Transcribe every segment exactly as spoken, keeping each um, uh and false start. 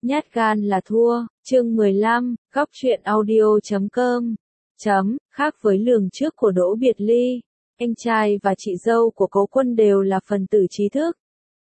Nhát gan là thua, chương mười lăm, góc truyện audio chấm com. Chấm, khác với lường trước của Đỗ Biệt Ly, anh trai và chị dâu của Cố Quân đều là phần tử trí thức.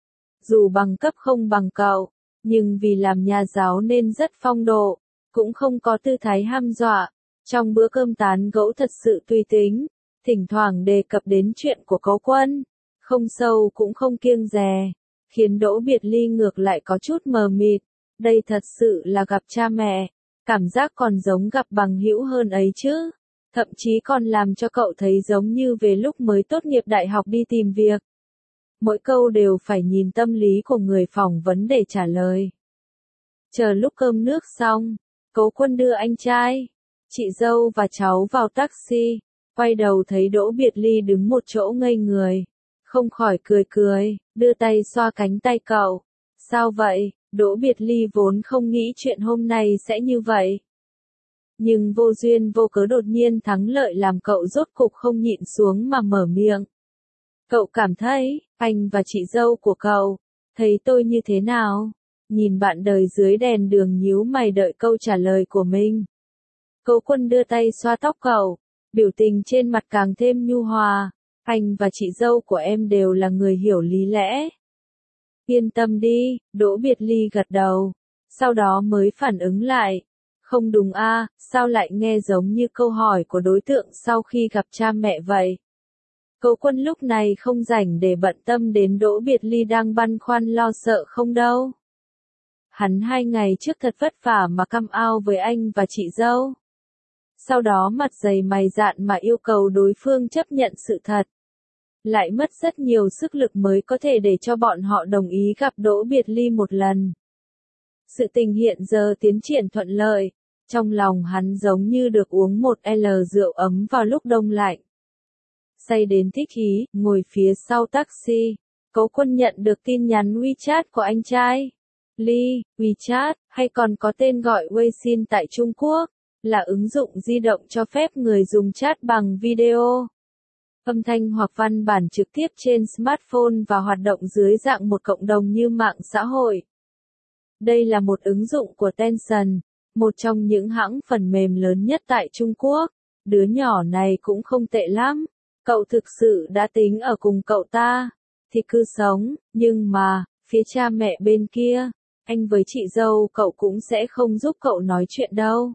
Dù bằng cấp không bằng cậu, nhưng vì làm nhà giáo nên rất phong độ, cũng không có tư thái hăm dọa. Trong bữa cơm tán gẫu thật sự tùy tính, thỉnh thoảng đề cập đến chuyện của Cố Quân, không sâu cũng không kiêng dè, khiến Đỗ Biệt Ly ngược lại có chút mờ mịt. Đây thật sự là gặp cha mẹ, cảm giác còn giống gặp bằng hữu hơn ấy chứ. Thậm chí còn làm cho cậu thấy giống như về lúc mới tốt nghiệp đại học đi tìm việc. Mỗi câu đều phải nhìn tâm lý của người phỏng vấn để trả lời. Chờ lúc cơm nước xong, Cố Quân đưa anh trai, chị dâu và cháu vào taxi, quay đầu thấy Đỗ Biệt Ly đứng một chỗ ngây người, không khỏi cười cười, đưa tay xoa cánh tay cậu. Sao vậy? Đỗ Biệt Ly vốn không nghĩ chuyện hôm nay sẽ như vậy. Nhưng vô duyên vô cớ đột nhiên thắng lợi làm cậu rốt cục không nhịn xuống mà mở miệng. Cậu cảm thấy, anh và chị dâu của cậu, thấy tôi như thế nào? Nhìn bạn đời dưới đèn đường nhíu mày đợi câu trả lời của mình. Cố Quân đưa tay xoa tóc cậu, biểu tình trên mặt càng thêm nhu hòa. Anh và chị dâu của em đều là người hiểu lý lẽ. Yên tâm đi, Đỗ Biệt Ly gật đầu, sau đó mới phản ứng lại. Không đúng a, à, sao lại nghe giống như câu hỏi của đối tượng sau khi gặp cha mẹ vậy? Cố Quân lúc này không rảnh để bận tâm đến Đỗ Biệt Ly đang băn khoăn lo sợ không đâu. Hắn hai ngày trước thật vất vả mà căm ao với anh và chị dâu. Sau đó mặt dày mày dạn mà yêu cầu đối phương chấp nhận sự thật. Lại mất rất nhiều sức lực mới có thể để cho bọn họ đồng ý gặp Đỗ Biệt Ly một lần. Sự tình hiện giờ tiến triển thuận lợi, trong lòng hắn giống như được uống một ly rượu ấm vào lúc đông lạnh. Say đến thích ý, ngồi phía sau taxi, Cố Quân nhận được tin nhắn WeChat của anh trai. Ly, WeChat, hay còn có tên gọi Weixin tại Trung Quốc, là ứng dụng di động cho phép người dùng chat bằng video, âm thanh hoặc văn bản trực tiếp trên smartphone và hoạt động dưới dạng một cộng đồng như mạng xã hội. Đây là một ứng dụng của Tencent, một trong những hãng phần mềm lớn nhất tại Trung Quốc. Đứa nhỏ này cũng không tệ lắm, cậu thực sự đã tính ở cùng cậu ta, thì cứ sống, nhưng mà, phía cha mẹ bên kia, anh với chị dâu cậu cũng sẽ không giúp cậu nói chuyện đâu.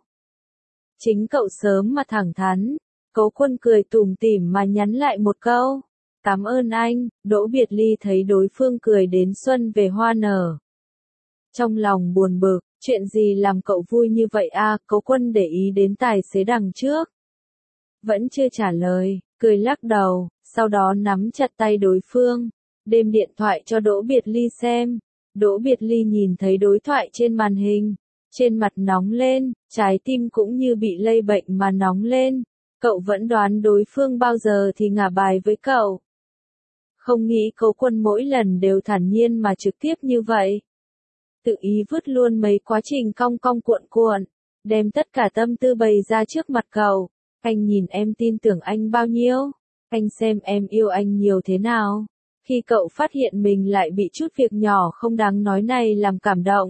Chính cậu sớm mà thẳng thắn. Cố Quân cười tủm tỉm mà nhắn lại một câu. Cảm ơn anh. Đỗ Biệt Ly thấy đối phương cười đến xuân về hoa nở. Trong lòng buồn bực, chuyện gì làm cậu vui như vậy à? Cố Quân để ý đến tài xế đằng trước. Vẫn chưa trả lời, cười lắc đầu, sau đó nắm chặt tay đối phương, đem điện thoại cho Đỗ Biệt Ly xem. Đỗ Biệt Ly nhìn thấy đối thoại trên màn hình, trên mặt nóng lên, trái tim cũng như bị lây bệnh mà nóng lên. Cậu vẫn đoán đối phương bao giờ thì ngả bài với cậu. Không nghĩ Cố Quân mỗi lần đều thản nhiên mà trực tiếp như vậy. Tự ý vứt luôn mấy quá trình cong cong cuộn cuộn, đem tất cả tâm tư bày ra trước mặt cậu. Anh nhìn em tin tưởng anh bao nhiêu? Anh xem em yêu anh nhiều thế nào? Khi cậu phát hiện mình lại bị chút việc nhỏ không đáng nói này làm cảm động,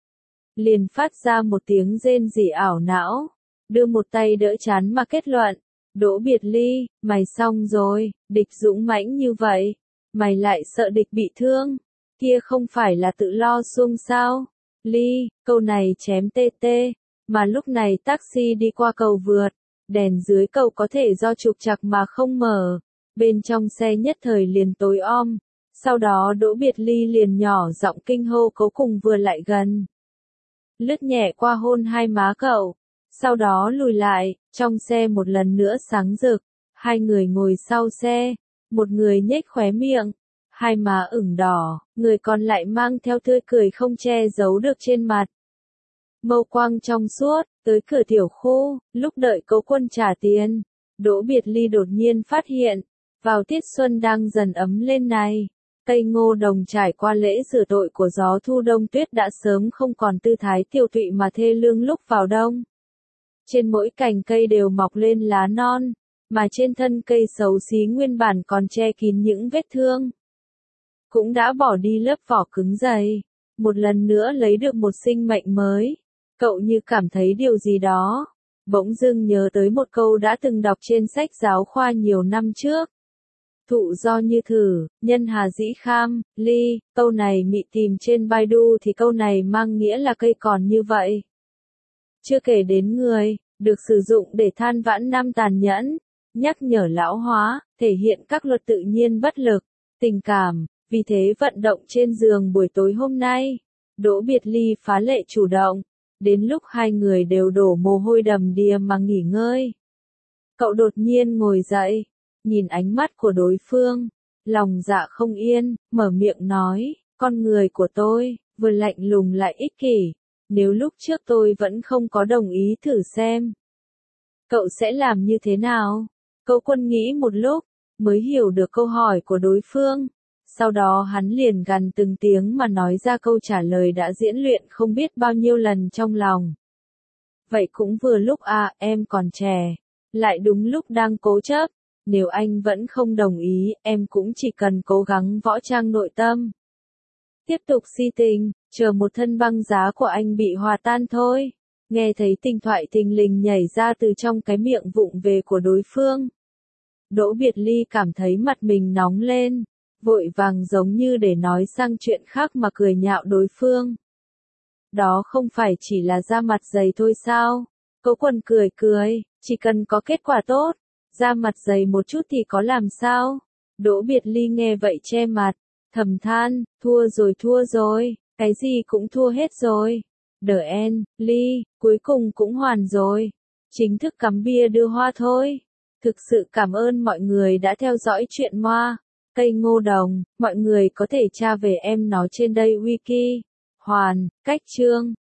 liền phát ra một tiếng rên rỉ ảo não, đưa một tay đỡ chán mà kết luận. Đỗ Biệt Ly, mày xong rồi, địch dũng mãnh như vậy, mày lại sợ địch bị thương, kia không phải là tự lo xuông sao? Ly, câu này chém tê tê, mà lúc này taxi đi qua cầu vượt, đèn dưới cầu có thể do trục trặc mà không mở, bên trong xe nhất thời liền tối om, sau đó Đỗ Biệt Ly liền nhỏ giọng kinh hô Cố Cùng vừa lại gần. Lướt nhẹ qua hôn hai má cậu, sau đó lùi lại, trong xe một lần nữa sáng rực, hai người ngồi sau xe, một người nhếch khóe miệng, hai má ửng đỏ, người còn lại mang theo tươi cười không che giấu được trên mặt. Mâu quang trong suốt, tới cửa tiểu khu, lúc đợi Cố Quân trả tiền, Đỗ Biệt Ly đột nhiên phát hiện, vào tiết xuân đang dần ấm lên này, cây ngô đồng trải qua lễ rửa tội của gió thu đông tuyết đã sớm không còn tư thái tiêu tụy mà thê lương lúc vào đông. Trên mỗi cành cây đều mọc lên lá non, mà trên thân cây xấu xí nguyên bản còn che kín những vết thương. Cũng đã bỏ đi lớp vỏ cứng dày, một lần nữa lấy được một sinh mệnh mới. Cậu như cảm thấy điều gì đó. Bỗng dưng nhớ tới một câu đã từng đọc trên sách giáo khoa nhiều năm trước. Thụ do như thử, nhân hà dĩ kham, ly, câu này mị tìm trên Baidu thì câu này mang nghĩa là cây còn như vậy. Chưa kể đến người, được sử dụng để than vãn năm tàn nhẫn, nhắc nhở lão hóa, thể hiện các luật tự nhiên bất lực, tình cảm, vì thế vận động trên giường buổi tối hôm nay, Đỗ Biệt Ly phá lệ chủ động, đến lúc hai người đều đổ mồ hôi đầm đìa mà nghỉ ngơi. Cậu đột nhiên ngồi dậy, nhìn ánh mắt của đối phương, lòng dạ không yên, mở miệng nói, con người của tôi, vừa lạnh lùng lại ích kỷ, nếu lúc trước tôi vẫn không có đồng ý thử xem. Cậu sẽ làm như thế nào? Cố Quân nghĩ một lúc, mới hiểu được câu hỏi của đối phương. Sau đó hắn liền gằn từng tiếng mà nói ra câu trả lời đã diễn luyện không biết bao nhiêu lần trong lòng. Vậy cũng vừa lúc à, em còn trẻ, lại đúng lúc đang cố chấp, nếu anh vẫn không đồng ý, em cũng chỉ cần cố gắng võ trang nội tâm. Tiếp tục si tình, chờ một thân băng giá của anh bị hòa tan thôi. Nghe thấy tình thoại thình lình nhảy ra từ trong cái miệng vụng về của đối phương. Đỗ Biệt Ly cảm thấy mặt mình nóng lên, vội vàng giống như để nói sang chuyện khác mà cười nhạo đối phương. Đó không phải chỉ là da mặt dày thôi sao? Cố Quân cười cười, chỉ cần có kết quả tốt, da mặt dày một chút thì có làm sao? Đỗ Biệt Ly nghe vậy che mặt, thầm than, thua rồi thua rồi, cái gì cũng thua hết rồi. Đờ en, Ly, cuối cùng cũng hoàn rồi. Chính thức cắm bia đưa hoa thôi. Thực sự cảm ơn mọi người đã theo dõi chuyện Hoa Cây Ngô Đồng, mọi người có thể tra về em nó trên đây wiki. Hoàn, cách chương.